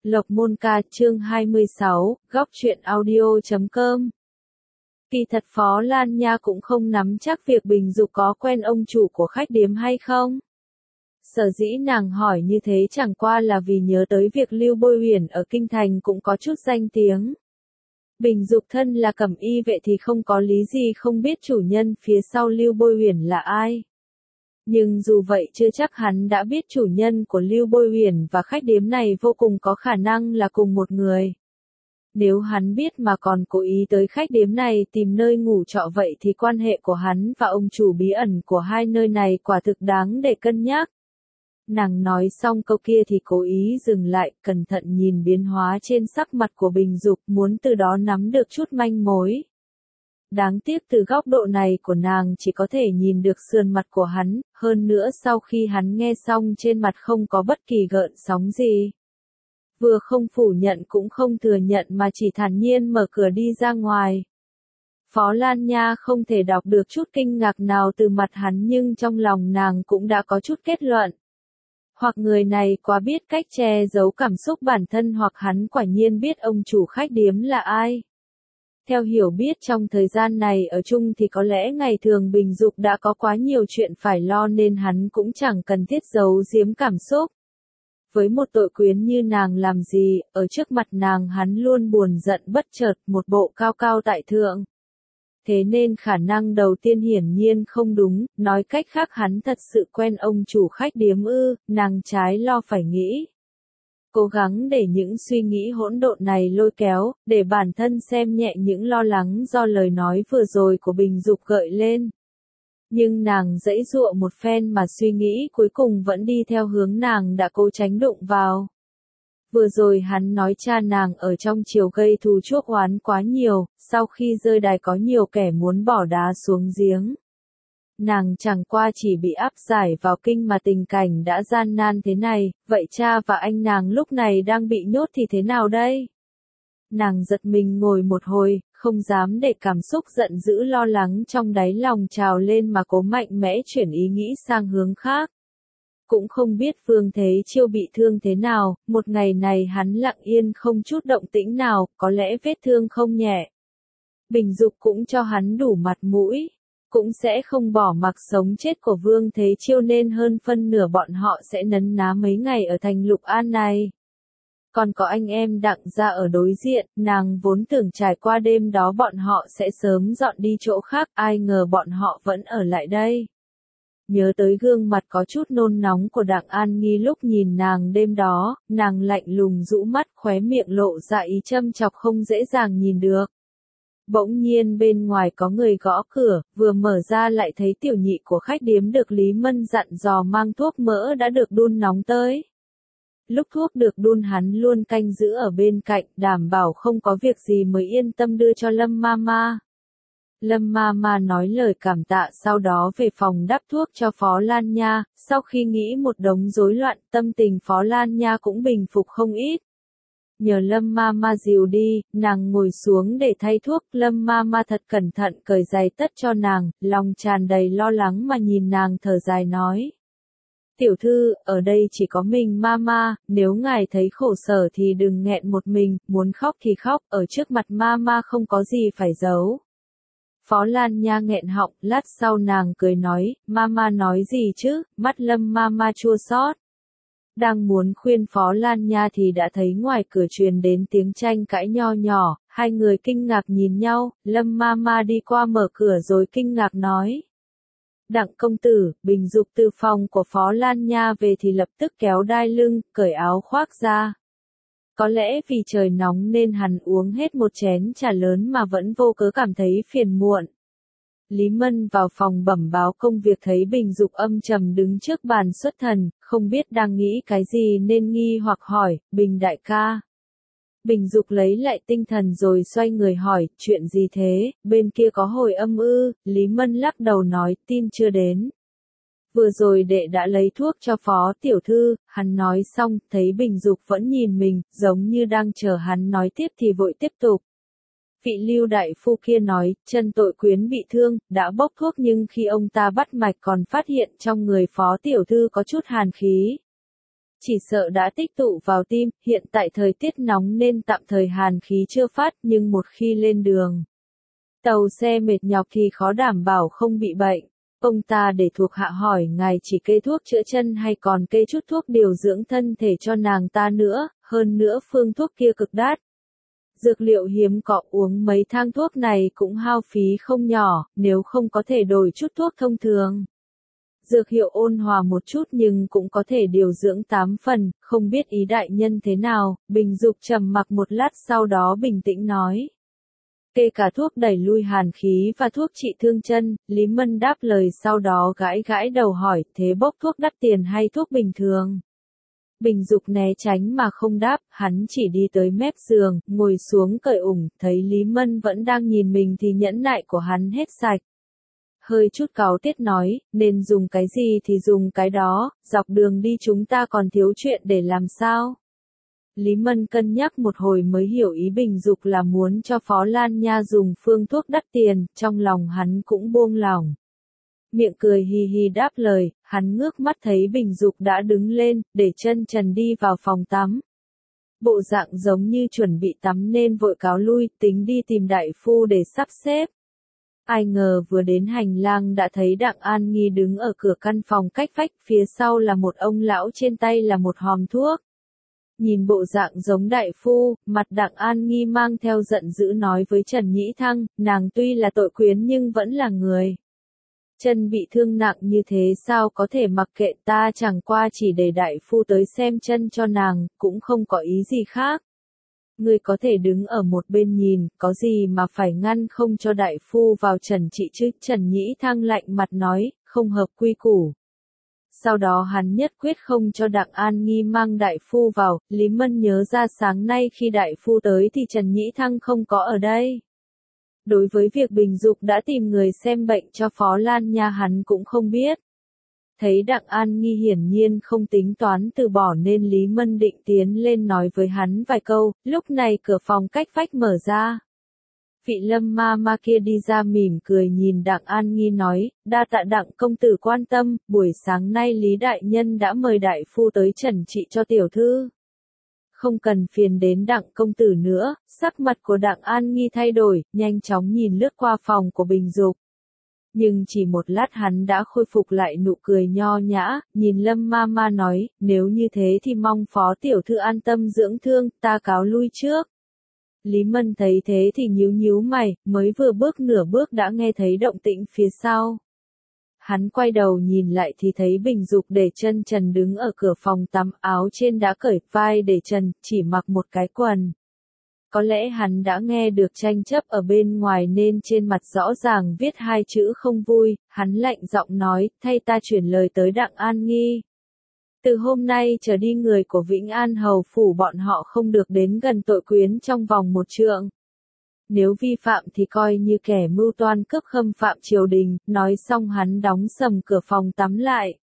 Lộc Môn Ca chương 26, góc truyện audio.com. Kỳ thật Phó Lan Nha cũng không nắm chắc việc Bình Dục có quen ông chủ của khách điếm hay không. Sở dĩ nàng hỏi như thế chẳng qua là vì nhớ tới việc Lưu Bôi Uyển ở Kinh Thành cũng có chút danh tiếng. Bình Dục thân là cẩm y vệ thì không có lý gì không biết chủ nhân phía sau Lưu Bôi Uyển là ai. Nhưng dù vậy chưa chắc hắn đã biết chủ nhân của Lưu Bôi Uyển và khách điếm này vô cùng có khả năng là cùng một người. Nếu hắn biết mà còn cố ý tới khách điếm này tìm nơi ngủ trọ vậy thì quan hệ của hắn và ông chủ bí ẩn của hai nơi này quả thực đáng để cân nhắc. Nàng nói xong câu kia thì cố ý dừng lại, cẩn thận nhìn biến hóa trên sắc mặt của Bình Dục, muốn từ đó nắm được chút manh mối. Đáng tiếc từ góc độ này của nàng chỉ có thể nhìn được sườn mặt của hắn, hơn nữa sau khi hắn nghe xong trên mặt không có bất kỳ gợn sóng gì. Vừa không phủ nhận cũng không thừa nhận mà chỉ thản nhiên mở cửa đi ra ngoài. Phó Lan Nha không thể đọc được chút kinh ngạc nào từ mặt hắn nhưng trong lòng nàng cũng đã có chút kết luận. Hoặc người này quá biết cách che giấu cảm xúc bản thân hoặc hắn quả nhiên biết ông chủ khách điếm là ai. Theo hiểu biết trong thời gian này ở chung thì có lẽ ngày thường Bình Dục đã có quá nhiều chuyện phải lo nên hắn cũng chẳng cần thiết giấu giếm cảm xúc. Với một tội quyến như nàng làm gì, ở trước mặt nàng hắn luôn buồn giận bất chợt, một bộ cao cao tại thượng. Thế nên khả năng đầu tiên hiển nhiên không đúng, nói cách khác hắn thật sự quen ông chủ khách điếm ư, nàng trái lo phải nghĩ. Cố gắng để những suy nghĩ hỗn độn này lôi kéo, để bản thân xem nhẹ những lo lắng do lời nói vừa rồi của Bình Dục gợi lên. Nhưng nàng giãy giụa một phen mà suy nghĩ cuối cùng vẫn đi theo hướng nàng đã cố tránh đụng vào. Vừa rồi hắn nói cha nàng ở trong triều gây thù chuốc oán quá nhiều, sau khi rơi đài có nhiều kẻ muốn bỏ đá xuống giếng. Nàng chẳng qua chỉ bị áp giải vào kinh mà tình cảnh đã gian nan thế này, vậy cha và anh nàng lúc này đang bị nhốt thì thế nào đây? Nàng giật mình ngồi một hồi, không dám để cảm xúc giận dữ lo lắng trong đáy lòng trào lên mà cố mạnh mẽ chuyển ý nghĩ sang hướng khác. Cũng không biết Vương Thế Chiêu bị thương thế nào, một ngày này hắn lặng yên không chút động tĩnh nào, có lẽ vết thương không nhẹ. Bình Dục cũng cho hắn đủ mặt mũi, cũng sẽ không bỏ mặc sống chết của Vương Thế Chiêu nên hơn phân nửa bọn họ sẽ nấn ná mấy ngày ở thành Lục An này. Còn có anh em Đặng gia ở đối diện, nàng vốn tưởng trải qua đêm đó bọn họ sẽ sớm dọn đi chỗ khác, ai ngờ bọn họ vẫn ở lại đây. Nhớ tới gương mặt có chút nôn nóng của Đặng An Nghi lúc nhìn nàng đêm đó, nàng lạnh lùng rũ mắt, khóe miệng lộ ra ý châm chọc không dễ dàng nhìn được. Bỗng nhiên bên ngoài có người gõ cửa, vừa mở ra lại thấy tiểu nhị của khách điếm được Lý Mân dặn dò mang thuốc mỡ đã được đun nóng tới. Lúc thuốc được đun hắn luôn canh giữ ở bên cạnh, đảm bảo không có việc gì mới yên tâm đưa cho Lâm Mama. Lâm Mama nói lời cảm tạ sau đó về phòng đắp thuốc cho Phó Lan Nha, sau khi nghĩ một đống rối loạn tâm tình Phó Lan Nha cũng bình phục không ít. Nhờ Lâm Mama dìu đi, nàng ngồi xuống để thay thuốc, Lâm Mama thật cẩn thận cởi giày tất cho nàng, lòng tràn đầy lo lắng mà nhìn nàng thở dài nói. Tiểu thư, ở đây chỉ có mình Mama, nếu ngài thấy khổ sở thì đừng nghẹn một mình, muốn khóc thì khóc, ở trước mặt Mama không có gì phải giấu. Phó Lan Nha nghẹn họng, lát sau nàng cười nói, Mama nói gì chứ, mắt Lâm Mama chua xót. Đang muốn khuyên Phó Lan Nha thì đã thấy ngoài cửa truyền đến tiếng tranh cãi nho nhỏ, hai người kinh ngạc nhìn nhau, Lâm Mama đi qua mở cửa rồi kinh ngạc nói. Đặng công tử, Bình Dục từ phòng của Phó Lan Nha về thì lập tức kéo đai lưng, cởi áo khoác ra. Có lẽ vì trời nóng nên hắn uống hết một chén trà lớn mà vẫn vô cớ cảm thấy phiền muộn. Lý Mân vào phòng bẩm báo công việc thấy Bình Dục âm trầm đứng trước bàn xuất thần, không biết đang nghĩ cái gì nên nghi hoặc hỏi, Bình đại ca. Bình Dục lấy lại tinh thần rồi xoay người hỏi, chuyện gì thế, bên kia có hồi âm ư, Lý Mân lắc đầu nói, tin chưa đến. Vừa rồi đệ đã lấy thuốc cho Phó tiểu thư, hắn nói xong, thấy Bình Dục vẫn nhìn mình, giống như đang chờ hắn nói tiếp thì vội tiếp tục. Vị Lưu đại phu kia nói, chân tội quyến bị thương, đã bốc thuốc nhưng khi ông ta bắt mạch còn phát hiện trong người Phó tiểu thư có chút hàn khí. chỉ sợ đã tích tụ vào tim, hiện tại thời tiết nóng nên tạm thời hàn khí chưa phát, nhưng một khi lên đường tàu xe mệt nhọc thì khó đảm bảo không bị bệnh. Ông ta để thuộc hạ hỏi ngài chỉ kê thuốc chữa chân hay còn kê chút thuốc điều dưỡng thân thể cho nàng ta nữa, hơn nữa phương thuốc kia cực đắt. Dược liệu hiếm có, uống mấy thang thuốc này cũng hao phí không nhỏ, nếu không có thể đổi chút thuốc thông thường. Dược hiệu ôn hòa một chút nhưng cũng có thể điều dưỡng 8 phần, không biết ý đại nhân thế nào. Bình Dục trầm mặc một lát sau đó bình tĩnh nói. Kê cả thuốc đẩy lui hàn khí và thuốc trị thương chân. Lý Mân đáp lời sau đó gãi gãi đầu hỏi, thế bốc thuốc đắt tiền hay thuốc bình thường? Bình Dục né tránh mà không đáp, hắn chỉ đi tới mép giường, ngồi xuống cởi ủng, thấy Lý Mân vẫn đang nhìn mình thì nhẫn nại của hắn hết sạch. Hơi chút cáu tiết nói, nên dùng cái gì thì dùng cái đó, dọc đường đi chúng ta còn thiếu chuyện để làm sao? Lý Mân cân nhắc một hồi mới hiểu ý Bình Dục là muốn cho Phó Lan Nha dùng phương thuốc đắt tiền, trong lòng hắn cũng buông lỏng. Miệng cười hi hi đáp lời, hắn ngước mắt thấy Bình Dục đã đứng lên, để chân trần đi vào phòng tắm. Bộ dạng giống như chuẩn bị tắm nên vội cáo lui, tính đi tìm đại phu để sắp xếp. Ai ngờ vừa đến hành lang đã thấy Đặng An Nghi đứng ở cửa căn phòng cách vách, phía sau là một ông lão trên tay là một hòm thuốc. Nhìn bộ dạng giống đại phu, mặt Đặng An Nghi mang theo giận dữ nói với Trần Nhĩ Thăng, nàng tuy là tội quyến nhưng vẫn là người. Chân bị thương nặng như thế sao có thể mặc kệ, ta chẳng qua chỉ để đại phu tới xem chân cho nàng, cũng không có ý gì khác. Ngươi có thể đứng ở một bên nhìn, có gì mà phải ngăn không cho đại phu vào trần trị chứ? Trần Nhĩ Thăng lạnh mặt nói, không hợp quy củ. Sau đó hắn nhất quyết không cho Đặng An Nghi mang đại phu vào. Lý Mân nhớ ra sáng nay khi đại phu tới thì Trần Nhĩ Thăng không có ở đây. Đối với việc Bình Dục đã tìm người xem bệnh cho Phó Lan Nha hắn cũng không biết. Thấy Đặng An Nghi hiển nhiên không tính toán từ bỏ nên Lý Mân định tiến lên nói với hắn vài câu, lúc này cửa phòng cách vách mở ra. Vị Lâm ma ma kia đi ra mỉm cười nhìn Đặng An Nghi nói, đa tạ Đặng công tử quan tâm, buổi sáng nay Lý Đại Nhân đã mời đại phu tới trần trị cho tiểu thư. Không cần phiền đến Đặng công tử nữa, sắc mặt của Đặng An Nghi thay đổi, nhanh chóng nhìn lướt qua phòng của Bình Dục. Nhưng chỉ một lát hắn đã khôi phục lại nụ cười nho nhã, nhìn Lâm ma ma nói, nếu như thế thì mong phó tiểu thư an tâm dưỡng thương, ta cáo lui trước. Lý Mân thấy thế thì nhíu nhíu mày, mới vừa bước nửa bước đã nghe thấy động tĩnh phía sau. Hắn quay đầu nhìn lại thì thấy Bình Dục để chân trần đứng ở cửa phòng tắm, áo trên đã cởi, vai để trần, chỉ mặc một cái quần. Có lẽ hắn đã nghe được tranh chấp ở bên ngoài nên trên mặt rõ ràng viết hai chữ không vui, hắn lạnh giọng nói, thay ta chuyển lời tới Đặng An Nghi. Từ hôm nay trở đi người của Vĩnh An Hầu phủ bọn họ không được đến gần tội quyến trong vòng 1 trượng. Nếu vi phạm thì coi như kẻ mưu toan cướp khâm phạm triều đình, nói xong hắn đóng sầm cửa phòng tắm lại.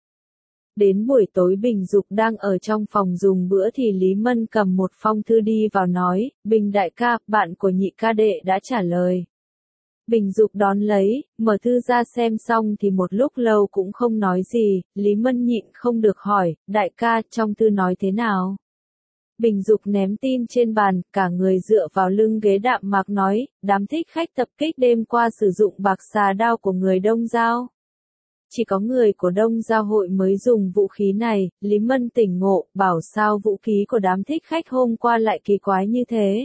Đến buổi tối Bình Dục đang ở trong phòng dùng bữa thì Lý Mân cầm một phong thư đi vào nói, Bình đại ca, bạn của nhị ca đệ đã trả lời. Bình Dục đón lấy, mở thư ra xem xong thì một lúc lâu cũng không nói gì, Lý Mân nhịn không được hỏi, đại ca, trong thư nói thế nào? Bình Dục ném tin trên bàn, cả người dựa vào lưng ghế đạm mạc nói, đám thích khách tập kích đêm qua sử dụng bạc xà đao của người Đông Giao. Chỉ có người của Đông Giao hội mới dùng vũ khí này, Lý Mân tỉnh ngộ, bảo sao vũ khí của đám thích khách hôm qua lại kỳ quái như thế.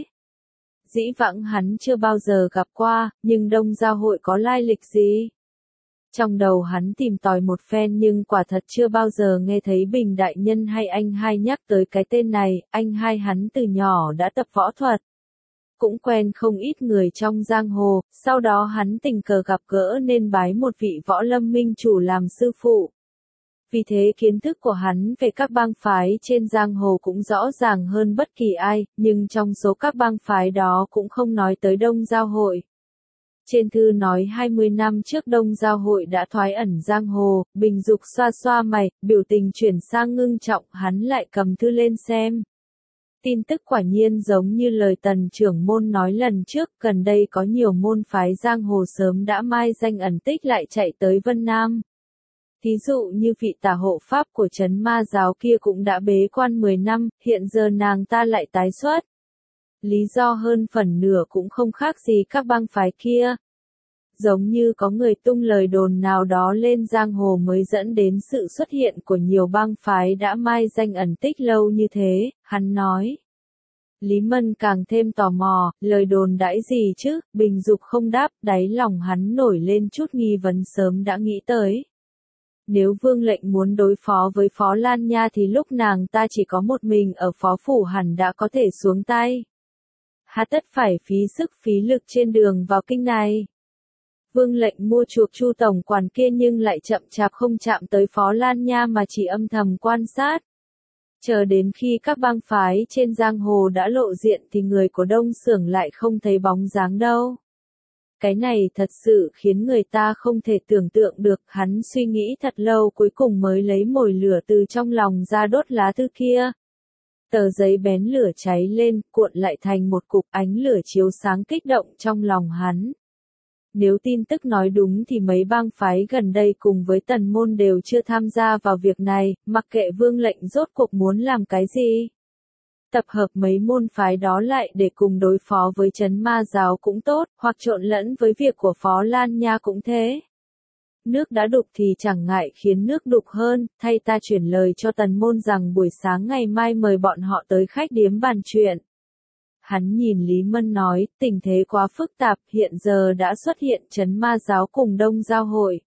Dĩ vãng hắn chưa bao giờ gặp qua, nhưng Đông Giao hội có lai lịch gì? Trong đầu hắn tìm tòi một phen nhưng quả thật chưa bao giờ nghe thấy Bình đại nhân hay anh hai nhắc tới cái tên này, anh hai hắn từ nhỏ đã tập võ thuật. Cũng quen không ít người trong giang hồ, sau đó hắn tình cờ gặp gỡ nên bái một vị võ lâm minh chủ làm sư phụ. Vì thế kiến thức của hắn về các bang phái trên giang hồ cũng rõ ràng hơn bất kỳ ai, nhưng trong số các bang phái đó cũng không nói tới Đông Giao hội. Trên thư nói 20 năm trước Đông Giao hội đã thoái ẩn giang hồ, Bình Dục xoa xoa mày, biểu tình chuyển sang ngưng trọng, hắn lại cầm thư lên xem. Tin tức quả nhiên giống như lời Tần trưởng môn nói lần trước, gần đây có nhiều môn phái giang hồ sớm đã mai danh ẩn tích lại chạy tới Vân Nam. Thí dụ như vị tả hộ pháp của trấn ma giáo kia cũng đã bế quan 10 năm, hiện giờ nàng ta lại tái xuất. Lý do hơn phần nửa cũng không khác gì các bang phái kia. Giống như có người tung lời đồn nào đó lên giang hồ mới dẫn đến sự xuất hiện của nhiều bang phái đã mai danh ẩn tích lâu như thế, hắn nói. Lý Mân càng thêm tò mò, lời đồn đãi gì chứ, Bình Dục không đáp, đáy lòng hắn nổi lên chút nghi vấn sớm đã nghĩ tới. Nếu Vương lệnh muốn đối phó với Phó Lan Nha thì lúc nàng ta chỉ có một mình ở phó phủ hẳn đã có thể xuống tay. Hà tất phải phí sức phí lực trên đường vào kinh này. Vương lệnh mua chuộc Chu tổng quản kia nhưng lại chậm chạp không chạm tới Phó Lan Nha mà chỉ âm thầm quan sát. Chờ đến khi các bang phái trên giang hồ đã lộ diện thì người của Đông Xưởng lại không thấy bóng dáng đâu. Cái này thật sự khiến người ta không thể tưởng tượng được, hắn suy nghĩ thật lâu cuối cùng mới lấy mồi lửa từ trong lòng ra đốt lá thư kia. Tờ giấy bén lửa cháy lên, cuộn lại thành một cục, ánh lửa chiếu sáng kích động trong lòng hắn. Nếu tin tức nói đúng thì mấy bang phái gần đây cùng với Tần Môn đều chưa tham gia vào việc này, mặc kệ Vương lệnh rốt cuộc muốn làm cái gì. Tập hợp mấy môn phái đó lại để cùng đối phó với trấn ma giáo cũng tốt, hoặc trộn lẫn với việc của Phó Lan Nha cũng thế. Nước đã đục thì chẳng ngại khiến nước đục hơn, thay ta chuyển lời cho Tần Môn rằng buổi sáng ngày mai mời bọn họ tới khách điếm bàn chuyện. Hắn nhìn Lý Mân nói, tình thế quá phức tạp, hiện giờ đã xuất hiện trấn ma giáo cùng Đông giao hội.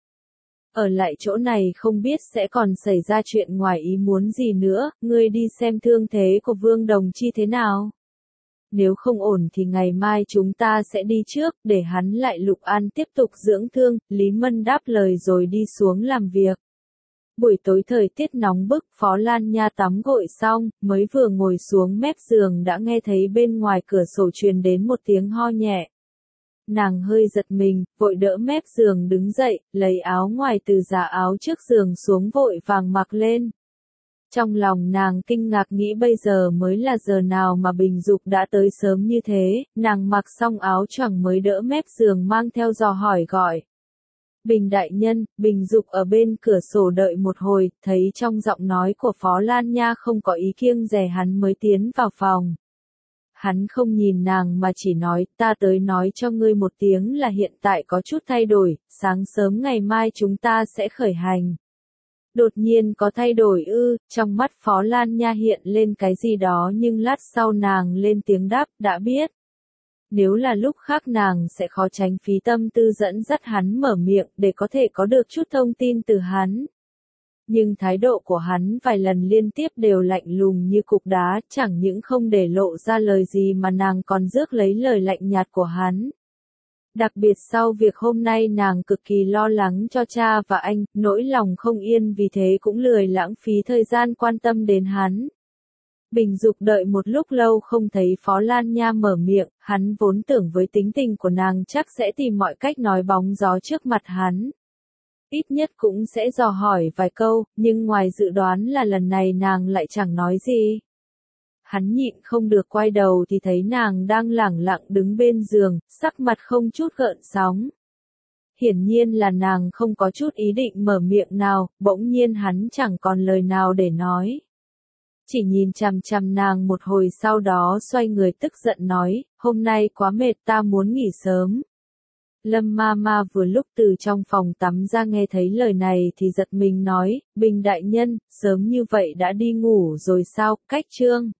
Ở lại chỗ này không biết sẽ còn xảy ra chuyện ngoài ý muốn gì nữa, ngươi đi xem thương thế của Vương Đồng Chi thế nào. Nếu không ổn thì ngày mai chúng ta sẽ đi trước, để hắn lại Lục An tiếp tục dưỡng thương, Lý Mân đáp lời rồi đi xuống làm việc. Buổi tối thời tiết nóng bức, Phó Lan Nha tắm gội xong, mới vừa ngồi xuống mép giường đã nghe thấy bên ngoài cửa sổ truyền đến một tiếng ho nhẹ. Nàng hơi giật mình, vội đỡ mép giường đứng dậy, lấy áo ngoài từ giá áo trước giường xuống vội vàng mặc lên. Trong lòng nàng kinh ngạc nghĩ bây giờ mới là giờ nào mà Bình Dục đã tới sớm như thế, nàng mặc xong áo choàng mới đỡ mép giường mang theo dò hỏi gọi. Bình đại nhân, Bình Dục ở bên cửa sổ đợi một hồi, thấy trong giọng nói của Phó Lan Nha không có ý kiêng dè hắn mới tiến vào phòng. Hắn không nhìn nàng mà chỉ nói, ta tới nói cho ngươi một tiếng là hiện tại có chút thay đổi, sáng sớm ngày mai chúng ta sẽ khởi hành. Đột nhiên có thay đổi ư, trong mắt Phó Lan Nha hiện lên cái gì đó nhưng lát sau nàng lên tiếng đáp, đã biết. Nếu là lúc khác nàng sẽ khó tránh phí tâm tư dẫn dắt hắn mở miệng để có thể có được chút thông tin từ hắn. Nhưng thái độ của hắn vài lần liên tiếp đều lạnh lùng như cục đá, chẳng những không để lộ ra lời gì mà nàng còn rước lấy lời lạnh nhạt của hắn. Đặc biệt sau việc hôm nay nàng cực kỳ lo lắng cho cha và anh, nỗi lòng không yên vì thế cũng lười lãng phí thời gian quan tâm đến hắn. Bình Dục đợi một lúc lâu không thấy Phó Lan Nha mở miệng, hắn vốn tưởng với tính tình của nàng chắc sẽ tìm mọi cách nói bóng gió trước mặt hắn. Ít nhất cũng sẽ dò hỏi vài câu, nhưng ngoài dự đoán là lần này nàng lại chẳng nói gì. Hắn nhịn không được quay đầu thì thấy nàng đang lẳng lặng đứng bên giường, sắc mặt không chút gợn sóng. Hiển nhiên là nàng không có chút ý định mở miệng nào, bỗng nhiên hắn chẳng còn lời nào để nói. Chỉ nhìn chằm chằm nàng một hồi sau đó xoay người tức giận nói, hôm nay quá mệt ta muốn nghỉ sớm. Lâm ma ma vừa lúc từ trong phòng tắm ra nghe thấy lời này thì giật mình nói, Bình đại nhân, sớm như vậy đã đi ngủ rồi sao, cách chương.